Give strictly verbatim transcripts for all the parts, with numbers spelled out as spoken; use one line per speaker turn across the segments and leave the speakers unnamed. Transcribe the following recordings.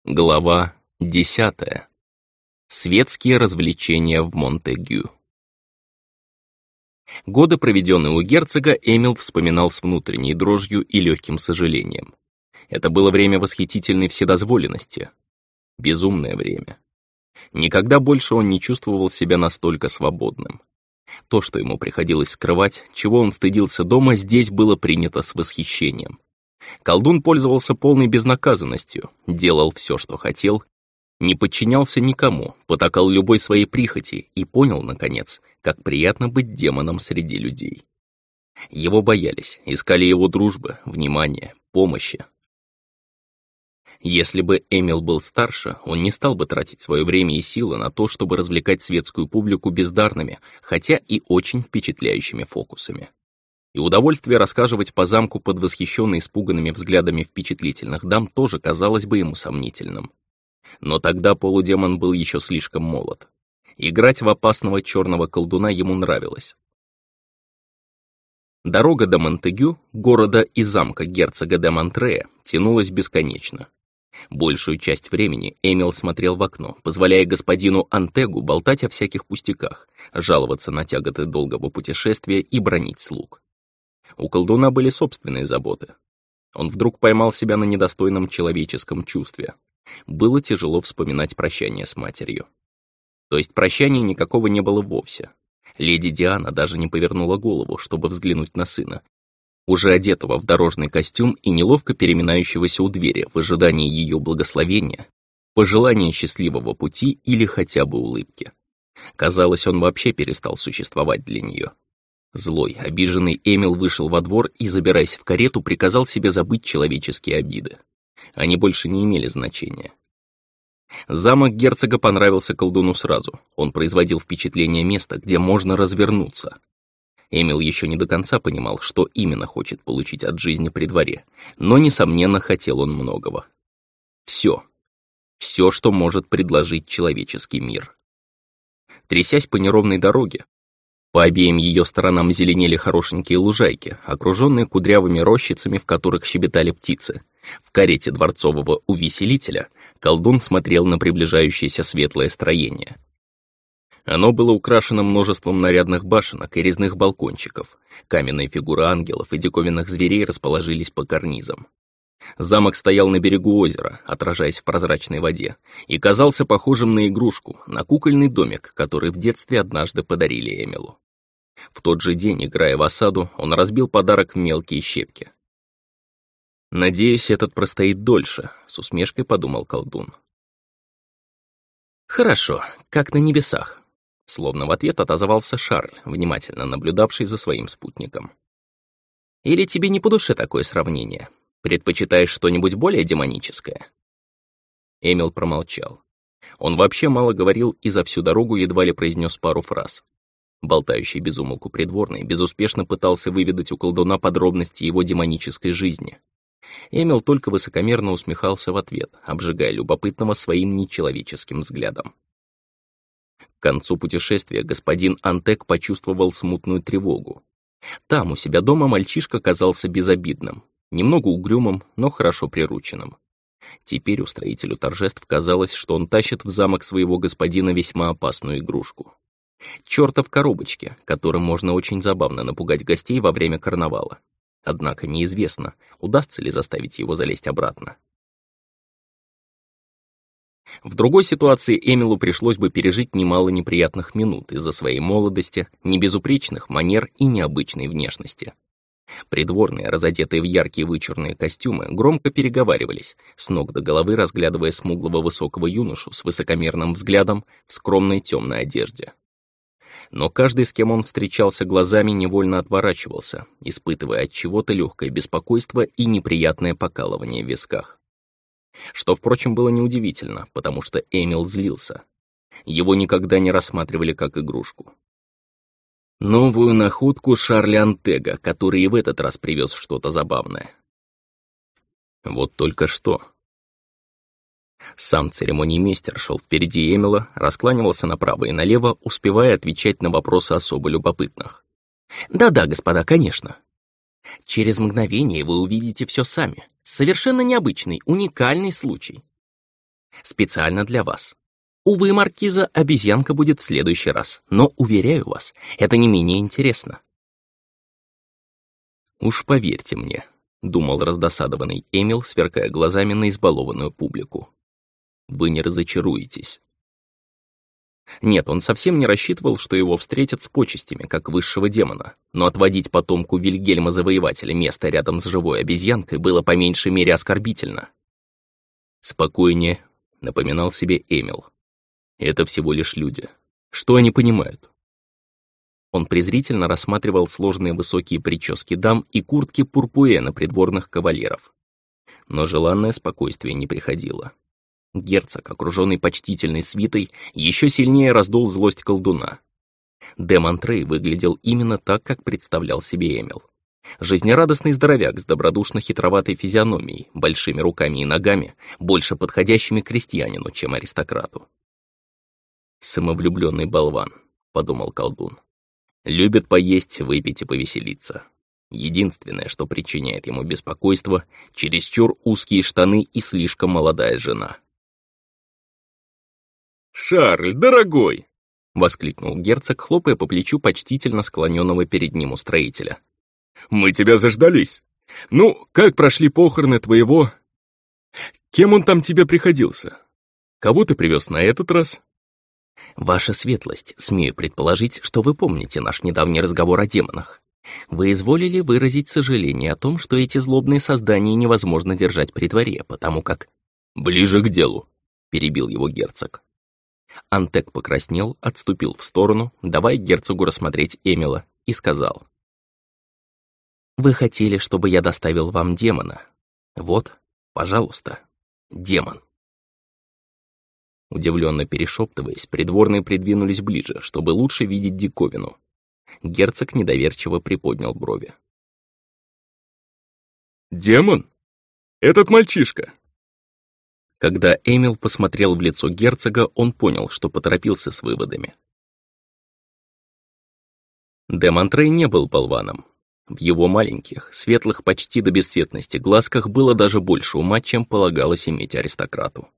Глава десятая. Светские развлечения в Монтегю. Годы, проведенные у герцога, Эмил вспоминал с внутренней дрожью и легким сожалением. Это было время восхитительной вседозволенности. Безумное время. Никогда больше он не чувствовал себя настолько свободным. То, что ему приходилось скрывать, чего он стыдился дома, здесь было принято с восхищением. Колдун пользовался полной безнаказанностью, делал все, что хотел, не подчинялся никому, потакал любой своей прихоти и понял, наконец, как приятно быть демоном среди людей. Его боялись, искали его дружбы, внимания, помощи. Если бы Эмил был старше, он не стал бы тратить свое время и силы на то, чтобы развлекать светскую публику бездарными, хотя и очень впечатляющими фокусами. И удовольствие рассказывать по замку под восхищенно испуганными взглядами впечатлительных дам тоже казалось бы ему сомнительным. Но тогда полудемон был еще слишком молод. Играть в опасного черного колдуна ему нравилось. Дорога до Монтегю, города и замка герцога де Монтрея, тянулась бесконечно. Большую часть времени Эмил смотрел в окно, позволяя господину Антегу болтать о всяких пустяках, жаловаться на тяготы долгого путешествия и бранить слуг. У колдуна были собственные заботы. Он вдруг поймал себя на недостойном человеческом чувстве. Было тяжело вспоминать прощание с матерью. То есть прощания никакого не было вовсе. Леди Диана даже не повернула голову, чтобы взглянуть на сына, уже одетого в дорожный костюм и неловко переминающегося у двери в ожидании ее благословения, пожелания счастливого пути или хотя бы улыбки. Казалось, он вообще перестал существовать для нее. Злой, обиженный Эмил вышел во двор и, забираясь в карету, приказал себе забыть человеческие обиды. Они больше не имели значения. Замок герцога понравился колдуну сразу. Он производил впечатление места, где можно развернуться. Эмил еще не до конца понимал, что именно хочет получить от жизни при дворе, но, несомненно, хотел он многого. Все. Все, что может предложить человеческий мир. Трясясь по неровной дороге, по обеим ее сторонам зеленели хорошенькие лужайки, окруженные кудрявыми рощицами, в которых щебетали птицы. В карете дворцового увеселителя колдун смотрел на приближающееся светлое строение. Оно было украшено множеством нарядных башенок и резных балкончиков. Каменные фигуры ангелов и диковинных зверей расположились по карнизам. Замок стоял на берегу озера, отражаясь в прозрачной воде, и казался похожим на игрушку, на кукольный домик, который в детстве однажды подарили Эмилу. В тот же день, играя в осаду, он разбил подарок в мелкие щепки. «Надеюсь, этот простоит дольше», — с усмешкой подумал колдун. «Хорошо, как на небесах», — словно в ответ отозвался Шарль, внимательно наблюдавший за своим спутником. «Или тебе не по душе такое сравнение? Предпочитаешь что-нибудь более демоническое?» Эмил промолчал. Он вообще мало говорил и за всю дорогу едва ли произнес пару фраз. Болтающий без умолку придворный безуспешно пытался выведать у колдуна подробности его демонической жизни. Эмил только высокомерно усмехался в ответ, обжигая любопытного своим нечеловеческим взглядом. К концу путешествия господин Антег почувствовал смутную тревогу. Там, у себя дома, мальчишка казался безобидным, немного угрюмым, но хорошо прирученным. Теперь устроителю торжеств казалось, что он тащит в замок своего господина весьма опасную игрушку. Чёрта в коробочке, которым можно очень забавно напугать гостей во время карнавала. Однако неизвестно, удастся ли заставить его залезть обратно. В другой ситуации Эмилу пришлось бы пережить немало неприятных минут из-за своей молодости, небезупречных манер и необычной внешности. Придворные, разодетые в яркие вычурные костюмы, громко переговаривались, с ног до головы разглядывая смуглого высокого юношу с высокомерным взглядом в скромной темной одежде. Но каждый, с кем он встречался глазами, невольно отворачивался, испытывая от чего-то легкое беспокойство и неприятное покалывание в висках. Что, впрочем, было неудивительно, потому что Эмил злился. Его никогда не рассматривали как игрушку. Новую находку Шарля Антега, который и в этот раз привез что-то забавное. Вот только что. Сам церемониймейстер шел впереди Эмила, раскланивался направо и налево, успевая отвечать на вопросы особо любопытных. «Да-да, господа, конечно. Через мгновение вы увидите все сами. Совершенно необычный, уникальный случай. Специально для вас. Увы, маркиза, обезьянка будет в следующий раз, но, уверяю вас, это не менее интересно. Уж поверьте мне, думал раздосадованный Эмил, сверкая глазами на избалованную публику. Вы не разочаруетесь. Нет, он совсем не рассчитывал, что его встретят с почестями, как высшего демона, но отводить потомку Вильгельма Завоевателя место рядом с живой обезьянкой было по меньшей мере оскорбительно. «Спокойнее», — напоминал себе Эмил. «Это всего лишь люди. Что они понимают?» Он презрительно рассматривал сложные высокие прически дам и куртки пурпуэ на придворных кавалеров. Но желанное спокойствие не приходило. Герцог, окруженный почтительной свитой, еще сильнее раздул злость колдуна. Де Монтрей выглядел именно так, как представлял себе Эмил. Жизнерадостный здоровяк с добродушно-хитроватой физиономией, большими руками и ногами, больше подходящими крестьянину, чем аристократу. «Самовлюбленный болван», — подумал колдун. «Любит поесть, выпить и повеселиться. Единственное, что причиняет ему беспокойство, чересчур узкие штаны и слишком молодая жена».
«Шарль, дорогой!»
— воскликнул герцог, хлопая по плечу почтительно склоненного перед ним устроителя.
«Мы тебя заждались. Ну, как прошли похороны твоего... Кем он там тебе приходился? Кого ты привез на этот раз?»
«Ваша светлость, смею предположить, что вы помните наш недавний разговор о демонах. Вы изволили выразить сожаление о том, что эти злобные создания невозможно держать при дворе, потому как...»
«Ближе к делу»,
— перебил его герцог. Антег покраснел, отступил в сторону, давая герцогу рассмотреть Эмила, и сказал. «Вы хотели, чтобы я доставил вам демона. Вот, пожалуйста, демон». Удивленно перешептываясь, придворные придвинулись ближе, чтобы лучше видеть диковину. Герцог недоверчиво приподнял брови.
«Демон? Этот мальчишка?»
Когда Эмил посмотрел в лицо герцога, он понял, что поторопился с выводами. Де Монтрей не был болваном. В его маленьких, светлых почти до бесцветности глазках было даже больше ума, чем полагалось иметь аристократу.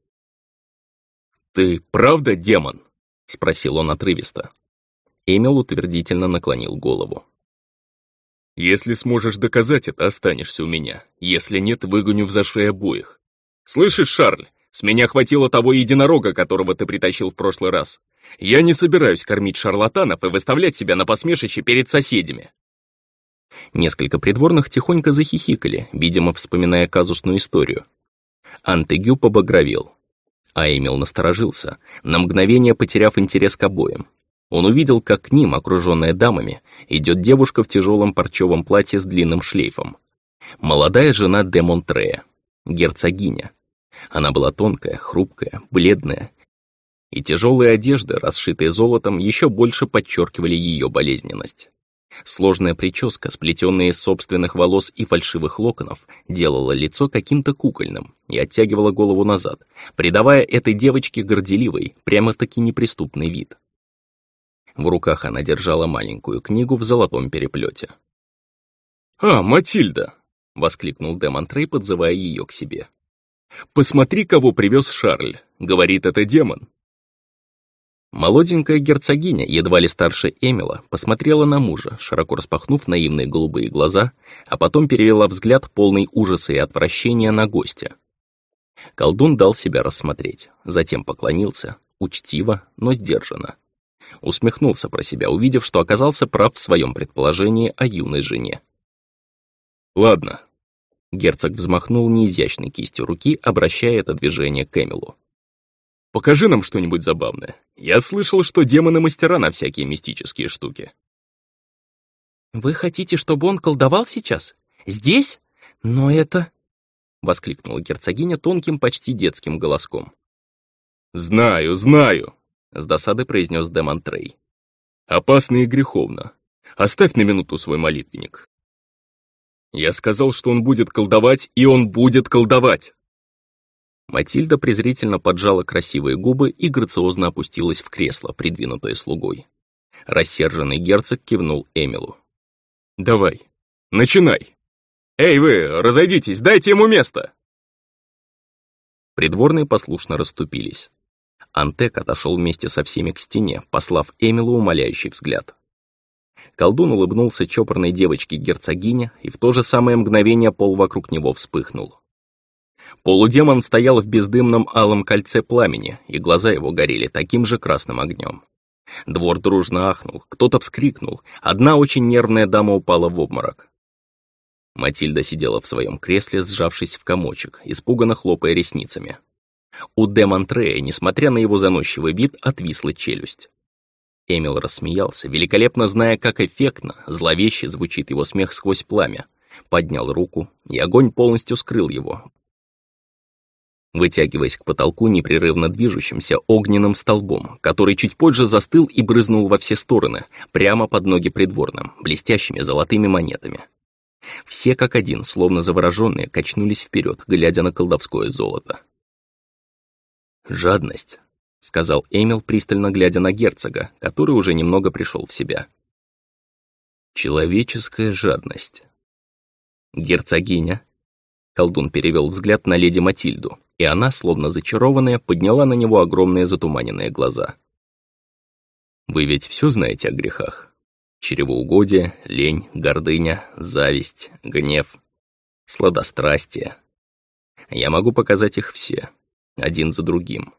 «Ты правда демон?»
— спросил он отрывисто. Эмил утвердительно наклонил голову.
«Если сможешь доказать это, останешься у меня. Если нет, выгоню в зашей обоих. Слышишь, Шарль, с меня хватило того единорога, которого ты притащил в прошлый раз. Я не собираюсь кормить шарлатанов и выставлять себя на посмешище перед соседями».
Несколько придворных тихонько захихикали, видимо, вспоминая казусную историю. Антегю побагровел, а Эмил насторожился, на мгновение потеряв интерес к обоим. Он увидел, как к ним, окруженная дамами, идет девушка в тяжелом парчевом платье с длинным шлейфом. Молодая жена де Монтрея, герцогиня. Она была тонкая, хрупкая, бледная, и тяжелые одежды, расшитые золотом, еще больше подчеркивали ее болезненность. Сложная прическа, сплетенная из собственных волос и фальшивых локонов, делала лицо каким-то кукольным и оттягивала голову назад, придавая этой девочке горделивый, прямо-таки неприступный вид. В руках она держала маленькую книгу в золотом переплете.
«А, Матильда!»
— воскликнул де Монтрей, подзывая ее к себе.
«Посмотри, кого привез Шарль! Говорит, это демон!»
Молоденькая герцогиня, едва ли старше Эмила, посмотрела на мужа, широко распахнув наивные голубые глаза, а потом перевела взгляд, полный ужаса и отвращения, на гостя. Колдун дал себя рассмотреть, затем поклонился, учтиво, но сдержанно. Усмехнулся про себя, увидев, что оказался прав в своем предположении о юной жене.
«Ладно».
Герцог взмахнул неизящной кистью руки, обращая это движение к Эмилу.
«Покажи нам что-нибудь забавное. Я слышал, что демоны мастера на всякие мистические штуки».
«Вы хотите, чтобы он колдовал сейчас? Здесь? Но это...»
— воскликнула герцогиня тонким, почти детским голоском.
«Знаю, знаю», —
с досадой произнес де Монтрей.
«Опасно и греховно. Оставь на минуту свой молитвенник. Я сказал, что он будет колдовать, и он будет колдовать!»
Матильда презрительно поджала красивые губы и грациозно опустилась в кресло, придвинутое слугой. Рассерженный герцог кивнул Эмилу.
«Давай, начинай! Эй вы, разойдитесь, дайте ему место!»
Придворные послушно расступились. Антек отошел вместе со всеми к стене, послав Эмилу умоляющий взгляд. Колдун улыбнулся чопорной девочке-герцогине, и в то же самое мгновение пол вокруг него вспыхнул. Полудемон стоял в бездымном алом кольце пламени, и глаза его горели таким же красным огнем. Двор дружно ахнул, кто-то вскрикнул, одна очень нервная дама упала в обморок. Матильда сидела в своем кресле, сжавшись в комочек, испуганно хлопая ресницами. У де Монтрея, несмотря на его заносчивый вид, отвисла челюсть. Эмил рассмеялся, великолепно зная, как эффектно, зловеще звучит его смех сквозь пламя, поднял руку, и огонь полностью скрыл его, вытягиваясь к потолку непрерывно движущимся огненным столбом, который чуть позже застыл и брызнул во все стороны, прямо под ноги придворным, блестящими золотыми монетами. Все как один, словно завороженные, качнулись вперед, глядя на колдовское золото. «Жадность», — сказал Эмил, пристально глядя на герцога, который уже немного пришел в себя. «Человеческая жадность». «Герцогиня», — колдун перевел взгляд на леди Матильду, и она, словно зачарованная, подняла на него огромные затуманенные глаза. «Вы ведь все знаете о грехах? Чревоугодие, лень, гордыня, зависть, гнев, сладострастие. Я могу показать их все, один за другим».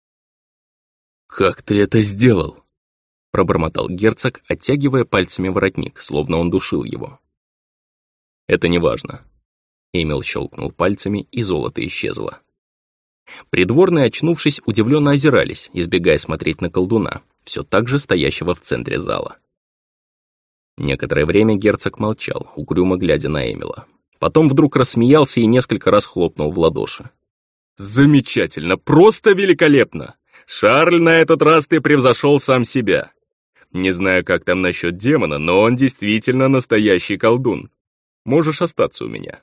«Как ты это сделал?» — пробормотал герцог, оттягивая пальцами воротник, словно он душил его. «Это не важно». Эмил щелкнул пальцами, и золото исчезло. Придворные, очнувшись, удивленно озирались, избегая смотреть на колдуна, все так же стоящего в центре зала. Некоторое время герцог молчал, угрюмо глядя на Эмила. Потом вдруг рассмеялся и несколько раз хлопнул в ладоши. «Замечательно! Просто великолепно! Шарль, на этот раз ты превзошел сам себя. Не знаю, как там насчет демона, но он действительно настоящий колдун. Можешь остаться у меня».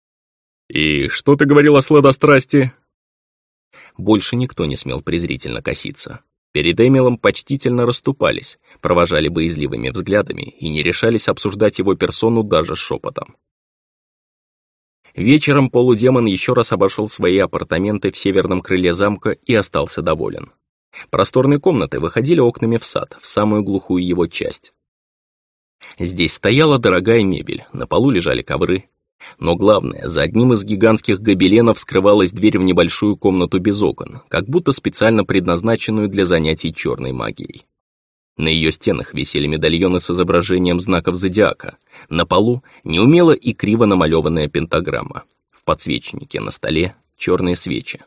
«И что ты говорил о сладострастии?» Больше никто не смел презрительно коситься. Перед Эмилом почтительно расступались, провожали боязливыми взглядами и не решались обсуждать его персону даже шепотом. Вечером полудемон еще раз обошел свои апартаменты в северном крыле замка и остался доволен. Просторные комнаты выходили окнами в сад, в самую глухую его часть. Здесь стояла дорогая мебель, на полу лежали ковры. Но главное, за одним из гигантских гобеленов скрывалась дверь в небольшую комнату без окон, как будто специально предназначенную для занятий черной магией. На ее стенах висели медальоны с изображением знаков зодиака, на полу неумело и криво намалеванная пентаграмма, в подсвечнике на столе черные свечи.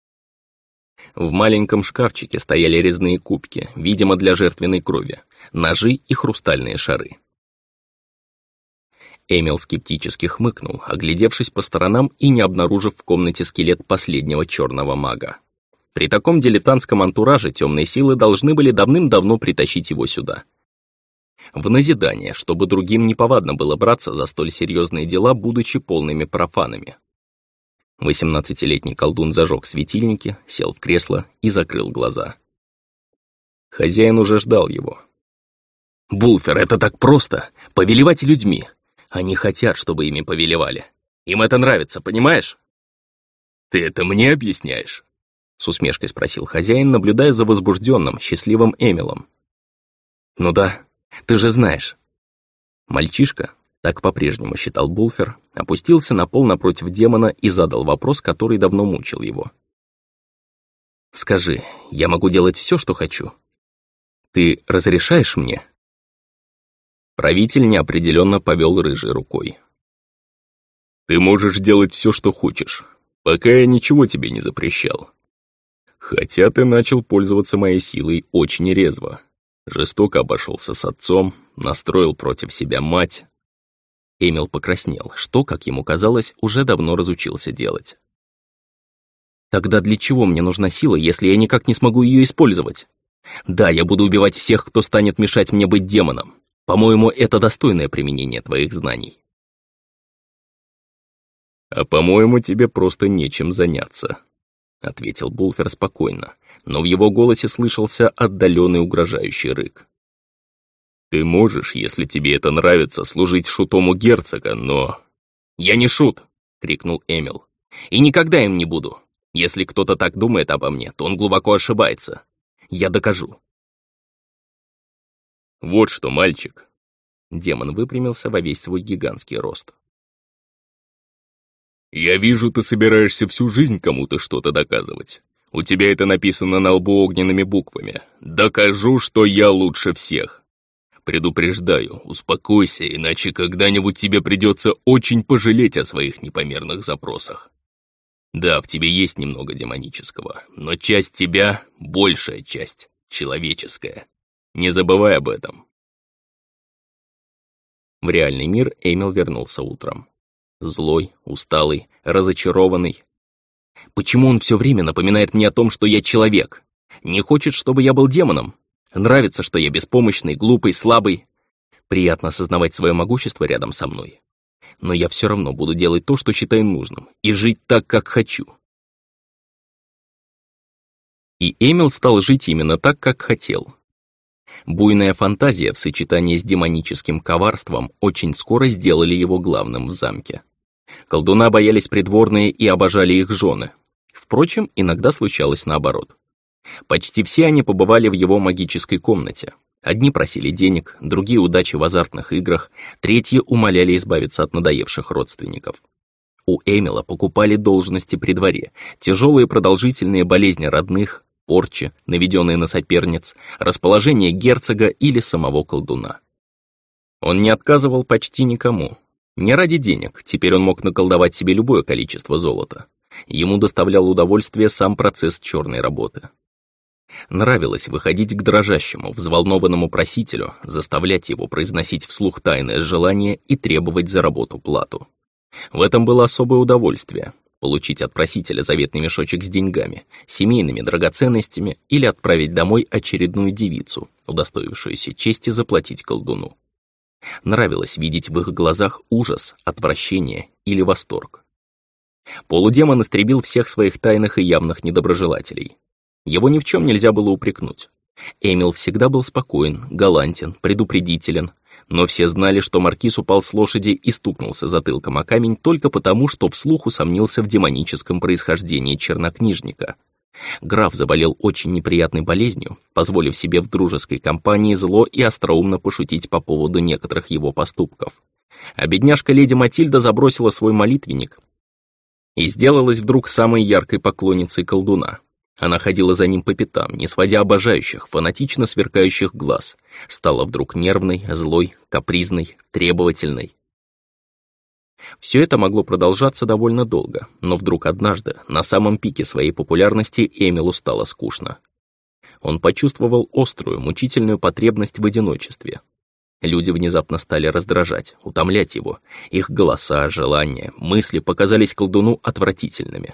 В маленьком шкафчике стояли резные кубки, видимо, для жертвенной крови, ножи и хрустальные шары. Эмил скептически хмыкнул, оглядевшись по сторонам и не обнаружив в комнате скелет последнего черного мага. При таком дилетантском антураже темные силы должны были давным-давно притащить его сюда. В назидание, чтобы другим неповадно было браться за столь серьезные дела, будучи полными профанами. Восемнадцатилетний колдун зажег светильники, сел в кресло и закрыл глаза. Хозяин уже ждал его. «Булфер, это так просто! Повелевать людьми! Они хотят, чтобы ими повелевали. Им это нравится, понимаешь?» «Ты это мне объясняешь?» С усмешкой спросил хозяин, наблюдая за возбужденным, счастливым Эмилом. «Ну да, ты же знаешь». Мальчишка, так по-прежнему считал Булфер, опустился на пол напротив демона и задал вопрос, который давно мучил его. «Скажи, я могу делать все, что хочу? Ты разрешаешь мне?» Правитель неопределенно повел рыжей рукой. «Ты можешь делать все, что хочешь, пока я ничего тебе не запрещал. Хотя ты начал пользоваться моей силой очень резво. Жестоко обошелся с отцом, настроил против себя мать». Эмил покраснел, что, как ему казалось, уже давно разучился делать. «Тогда для чего мне нужна сила, если я никак не смогу ее использовать? Да, я буду убивать всех, кто станет мешать мне быть демоном. По-моему, это достойное применение твоих знаний». «А по-моему, тебе просто нечем заняться», — ответил Булфер спокойно, но в его голосе слышался отдаленный угрожающий рык. «Ты можешь, если тебе это нравится, служить шутом у герцога, но...» «Я не шут!» — крикнул Эмил. «И никогда им не буду. Если кто-то так думает обо мне, то он глубоко ошибается. Я докажу.
Вот что, мальчик.
Демон выпрямился во весь свой гигантский рост.
Я вижу, ты собираешься всю жизнь кому-то что-то доказывать. У тебя это написано на лбу огненными буквами. Докажу, что я лучше всех. Предупреждаю, успокойся, иначе когда-нибудь тебе придется очень пожалеть о своих непомерных запросах. Да, в тебе есть немного демонического, но часть тебя, большая часть, человеческая. Не забывай об этом.
В реальный мир Эмил вернулся утром. Злой, усталый, разочарованный. Почему он все время напоминает мне о том, что я человек? Не хочет, чтобы я был демоном? Нравится, что я беспомощный, глупый, слабый? Приятно осознавать свое могущество рядом со мной. Но я все равно буду делать то, что считаю нужным, и жить так, как хочу. И Эмил стал жить именно так, как хотел. Буйная фантазия в сочетании с демоническим коварством очень скоро сделали его главным в замке. Колдуна боялись придворные и обожали их жены. Впрочем, иногда случалось наоборот. Почти все они побывали в его магической комнате. Одни просили денег, другие удачи в азартных играх, третьи умоляли избавиться от надоевших родственников. У Эмила покупали должности при дворе, тяжелые продолжительные болезни родных, порчи, наведенные на соперниц, расположение герцога или самого колдуна. Он не отказывал почти никому. Не ради денег, теперь он мог наколдовать себе любое количество золота. Ему доставлял удовольствие сам процесс черной работы. Нравилось выходить к дрожащему, взволнованному просителю, заставлять его произносить вслух тайное желание и требовать за работу плату. В этом было особое удовольствие — получить от просителя заветный мешочек с деньгами, семейными драгоценностями или отправить домой очередную девицу, удостоившуюся чести заплатить колдуну. Нравилось видеть в их глазах ужас, отвращение или восторг. Полудемон истребил всех своих тайных и явных недоброжелателей. Его ни в чем нельзя было упрекнуть. Эмил всегда был спокоен, галантен, предупредителен, но все знали, что маркиз упал с лошади и стукнулся затылком о камень только потому, что вслух усомнился в демоническом происхождении чернокнижника. Граф заболел очень неприятной болезнью, позволив себе в дружеской компании зло и остроумно пошутить по поводу некоторых его поступков. А бедняжка леди Матильда забросила свой молитвенник и сделалась вдруг самой яркой поклонницей колдуна. Она ходила за ним по пятам, не сводя обожающих, фанатично сверкающих глаз, стала вдруг нервной, злой, капризной, требовательной. Все это могло продолжаться довольно долго, но вдруг однажды, на самом пике своей популярности, Эмилу стало скучно. Он почувствовал острую, мучительную потребность в одиночестве. Люди внезапно стали раздражать, утомлять его. Их голоса, желания, мысли показались колдуну отвратительными.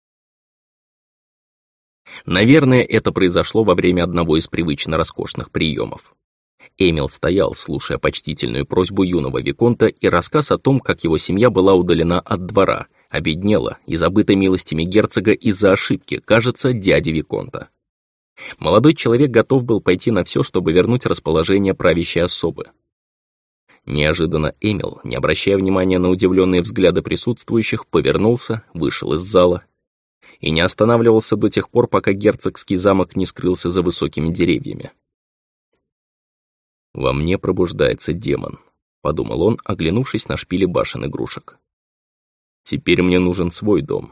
Наверное, это произошло во время одного из привычно роскошных приемов. Эмил стоял, слушая почтительную просьбу юного виконта и рассказ о том, как его семья была удалена от двора, обеднела и забыта милостями герцога из-за ошибки, кажется, дяди виконта. Молодой человек готов был пойти на все, чтобы вернуть расположение правящей особы. Неожиданно Эмил, не обращая внимания на удивленные взгляды присутствующих, повернулся, вышел из зала и не останавливался до тех пор, пока герцогский замок не скрылся за высокими деревьями. «Во мне пробуждается демон», — подумал он, оглянувшись на шпили башен игрушек. «Теперь мне нужен свой дом».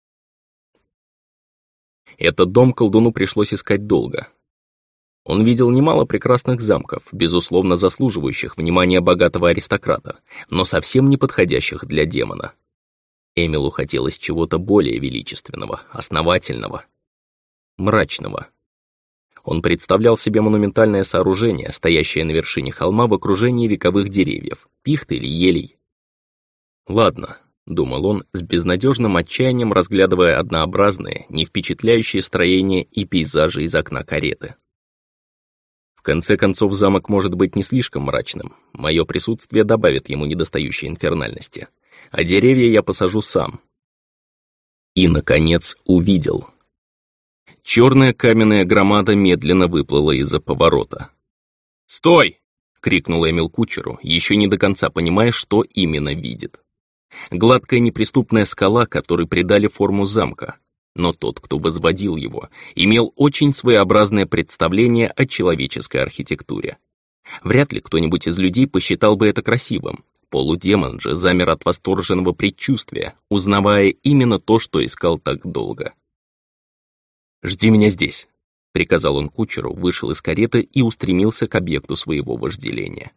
Этот дом колдуну пришлось искать долго. Он видел немало прекрасных замков, безусловно заслуживающих внимания богатого аристократа, но совсем не подходящих для демона. Эмилу хотелось чего-то более величественного, основательного, мрачного. Он представлял себе монументальное сооружение, стоящее на вершине холма в окружении вековых деревьев, пихт или елей. «Ладно», — думал он, с безнадежным отчаянием разглядывая однообразные, не впечатляющие строения и пейзажи из окна кареты. В конце концов, замок может быть не слишком мрачным, мое присутствие добавит ему недостающей инфернальности, а деревья я посажу сам. И, наконец, увидел. Черная каменная громада медленно выплыла из-за поворота. «Стой!» — крикнул Эмил кучеру, еще не до конца понимая, что именно видит. Гладкая неприступная скала, которой придали форму замка. Но тот, кто возводил его, имел очень своеобразное представление о человеческой архитектуре. Вряд ли кто-нибудь из людей посчитал бы это красивым. Полудемон же замер от восторженного предчувствия, узнавая именно то, что искал так долго. «Жди меня здесь», — приказал он кучеру, вышел из кареты и устремился к объекту своего вожделения.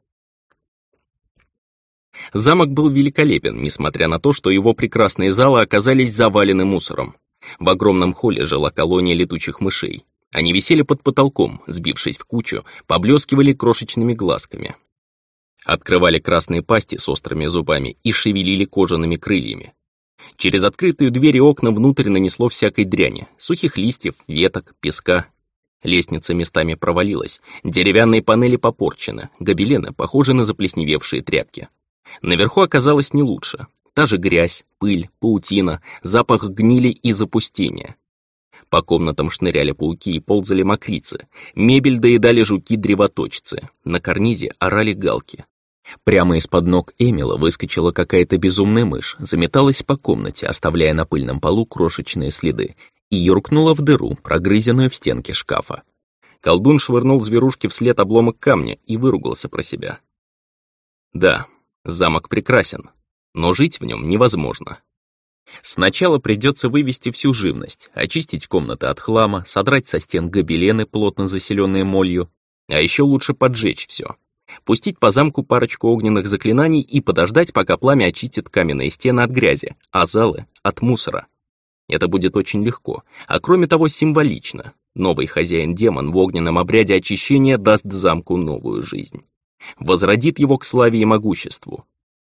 Замок был великолепен, несмотря на то, что его прекрасные залы оказались завалены мусором. В огромном холле жила колония летучих мышей. Они висели под потолком, сбившись в кучу, поблескивали крошечными глазками. Открывали красные пасти с острыми зубами и шевелили кожаными крыльями. Через открытые двери и окна внутрь нанесло всякой дряни, сухих листьев, веток, песка. Лестница местами провалилась, деревянные панели попорчены, гобелены похожи на заплесневевшие тряпки. Наверху оказалось не лучше. Та же грязь, пыль, паутина, запах гнили и запустения. По комнатам шныряли пауки и ползали мокрицы. Мебель доедали жуки-древоточцы. На карнизе орали галки. Прямо из-под ног Эмила выскочила какая-то безумная мышь, заметалась по комнате, оставляя на пыльном полу крошечные следы, и юркнула в дыру, прогрызенную в стенке шкафа. Колдун швырнул зверушке вслед обломок камня и выругался про себя. Да, замок прекрасен, но жить в нем невозможно. Сначала придется вывести всю живность, очистить комнаты от хлама, содрать со стен гобелены, плотно заселенные молью, а еще лучше поджечь все. Пустить по замку парочку огненных заклинаний и подождать, пока пламя очистит каменные стены от грязи, а залы — от мусора. Это будет очень легко, а кроме того символично. Новый хозяин-демон в огненном обряде очищения даст замку новую жизнь. Возродит его к славе и могуществу.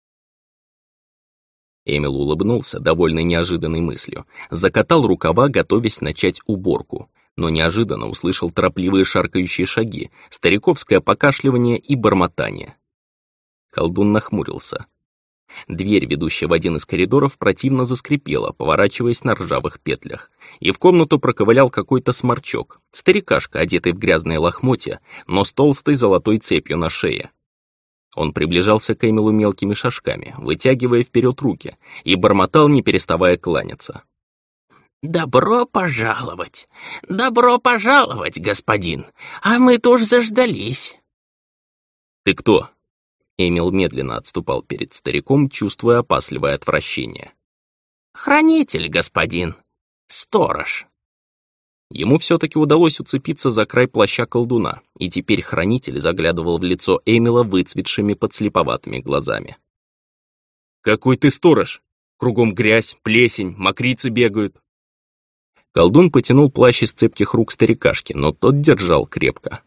Эмил улыбнулся, довольный неожиданной мыслью, закатал рукава, готовясь начать уборку, но неожиданно услышал торопливые шаркающие шаги, стариковское покашливание и бормотание. Колдун нахмурился. Дверь, ведущая в один из коридоров, противно заскрипела, поворачиваясь на ржавых петлях, и в комнату проковылял какой-то сморчок, старикашка, одетый в грязные лохмотья, но с толстой золотой цепью на шее. Он приближался к Эмилу мелкими шажками, вытягивая вперед руки, и бормотал, не переставая кланяться.
«Добро пожаловать! Добро пожаловать, господин! А мы-то уж заждались!»
«Ты кто?» Эмил медленно отступал перед стариком, чувствуя опасливое отвращение.
«Хранитель, господин! Сторож!»
Ему все-таки удалось уцепиться за край плаща колдуна, и теперь хранитель заглядывал в лицо Эмила выцветшими подслеповатыми глазами. «Какой ты сторож! Кругом грязь, плесень, мокрицы бегают!» Колдун потянул плащ из цепких рук старикашки, но тот держал крепко.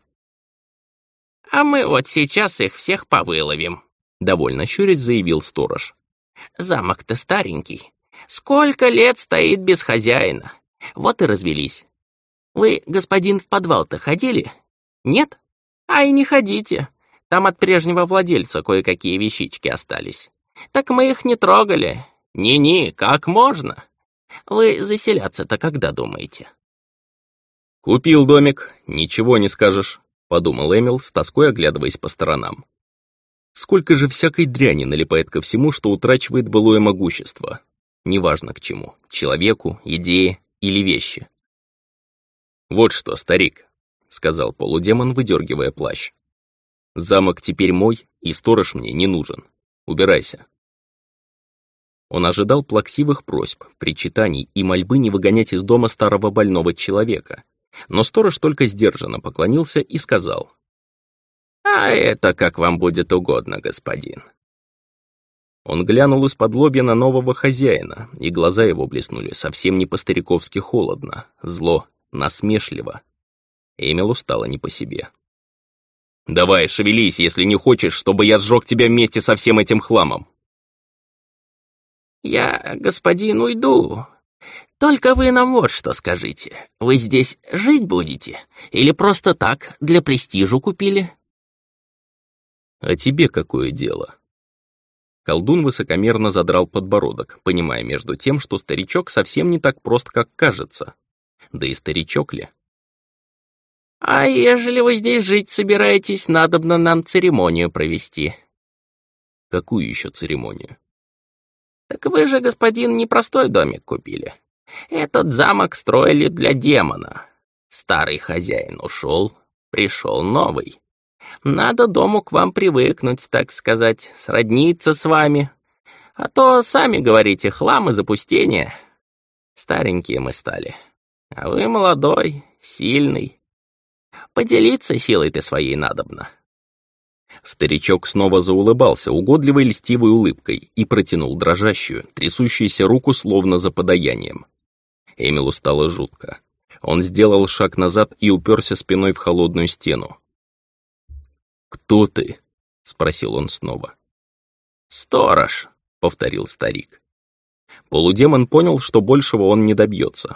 «А мы вот сейчас их всех повыловим»,
— довольно щурясь заявил сторож.
«Замок-то старенький. Сколько лет стоит без хозяина. Вот и развелись. Вы, господин, в подвал-то ходили? Нет? А и не ходите. Там от прежнего владельца кое-какие вещички остались. Так мы их не трогали. Не-не, как можно? Вы заселяться-то когда думаете?»
«Купил домик, ничего не скажешь», — подумал Эмил, с тоской оглядываясь по сторонам. Сколько же всякой дряни налипает ко всему, что утрачивает былое могущество. Неважно к чему, человеку, идее или вещи. «Вот что, старик», — сказал полудемон, выдергивая плащ. «Замок теперь мой, и сторож мне не нужен. Убирайся». Он ожидал плаксивых просьб, причитаний и мольбы не выгонять из дома старого больного человека. Но сторож только сдержанно поклонился и сказал:
«А это как вам будет угодно, господин».
Он глянул из-под лобья на нового хозяина, и глаза его блеснули совсем не по-стариковски холодно, зло, насмешливо. Эмилу стало не по себе. «Давай, шевелись, если не хочешь, чтобы я сжег тебя вместе со всем этим хламом».
«Я, господин, уйду. Только вы нам вот что скажите. Вы здесь жить будете? Или просто так, для престижу купили?»
«А тебе какое дело?» Колдун высокомерно задрал подбородок, понимая между тем, что старичок совсем не так прост, как кажется. Да и старичок ли?
«А ежели вы здесь жить собираетесь, надобно нам церемонию провести».
«Какую еще церемонию?»
«Так вы же, господин, непростой домик купили. Этот замок строили для демона. Старый хозяин ушел, пришел новый. Надо дому к вам привыкнуть, так сказать, сродниться с вами. А то, сами говорите, хлам и запустение. Старенькие мы стали. А вы молодой, сильный. Поделиться силой-то своей надобно».
Старичок снова заулыбался угодливой льстивой улыбкой и протянул дрожащую, трясущуюся руку словно за подаянием. Эмилу стало жутко. Он сделал шаг назад и уперся спиной в холодную стену. «Кто ты?» — спросил он снова.
«Сторож», —
повторил старик. Полудемон понял, что большего он не добьется.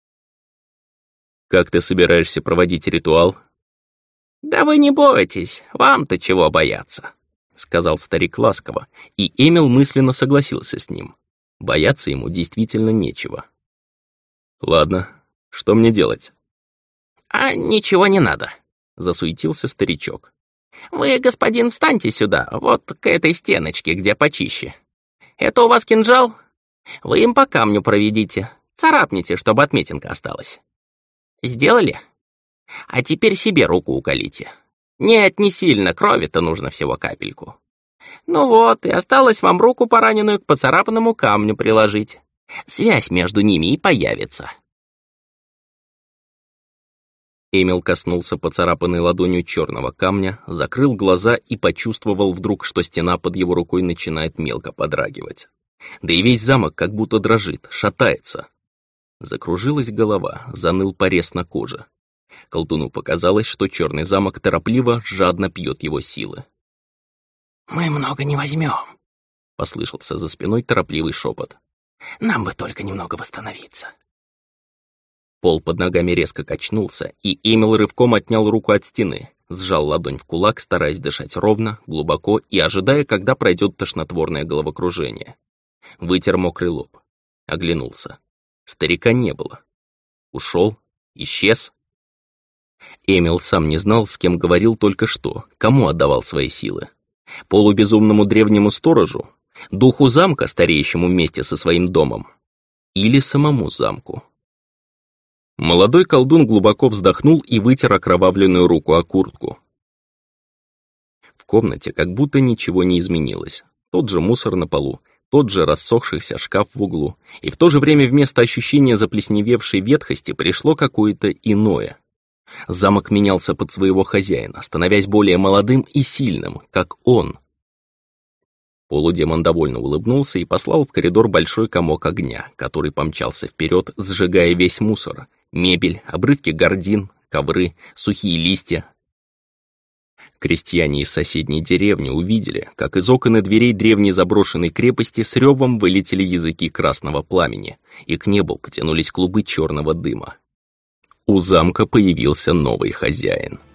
«Как ты собираешься проводить ритуал?»
«Да вы не бойтесь, вам-то чего бояться», — сказал старик ласково,
и Эмил мысленно согласился с ним. Бояться ему действительно нечего. «Ладно, что мне делать?»
«А ничего не надо»,
— засуетился старичок.
«Вы, господин, встаньте сюда, вот к этой стеночке, где почище. Это у вас кинжал? Вы им по камню проведите, царапните, чтобы отметинка осталась. Сделали? А теперь себе руку уколите. Нет, не сильно, крови-то нужно всего капельку. Ну вот, и осталось вам руку пораненную к поцарапанному камню приложить. Связь между ними и появится».
Эмил коснулся поцарапанной ладонью черного камня, закрыл глаза и почувствовал вдруг, что стена под его рукой начинает мелко подрагивать. Да и весь замок как будто дрожит, шатается. Закружилась голова, заныл порез на коже. Колдуну показалось, что черный замок торопливо, жадно пьет его силы.
«Мы много не возьмем»,
— послышался за спиной торопливый шепот.
«Нам бы только немного восстановиться».
Пол под ногами резко качнулся, и Эмил рывком отнял руку от стены, сжал ладонь в кулак, стараясь дышать ровно, глубоко и ожидая, когда пройдет тошнотворное головокружение. Вытер мокрый лоб. Оглянулся. Старика не было. Ушел? Исчез? Эмил сам не знал, с кем говорил только что, кому отдавал свои силы. Полубезумному древнему сторожу? Духу замка, стареющему вместе со своим домом? Или самому замку? Молодой колдун глубоко вздохнул и вытер окровавленную руку о куртку. В комнате как будто ничего не изменилось. Тот же мусор на полу, тот же рассохшийся шкаф в углу, и в то же время вместо ощущения заплесневевшей ветхости пришло какое-то иное. Замок менялся под своего хозяина, становясь более молодым и сильным, как он. Полудемон довольно улыбнулся и послал в коридор большой комок огня, который помчался вперед, сжигая весь мусор, мебель, обрывки гардин, ковры, сухие листья. Крестьяне из соседней деревни увидели, как из окон и дверей древней заброшенной крепости с ревом вылетели языки красного пламени, и к небу потянулись клубы черного дыма. У замка появился новый хозяин.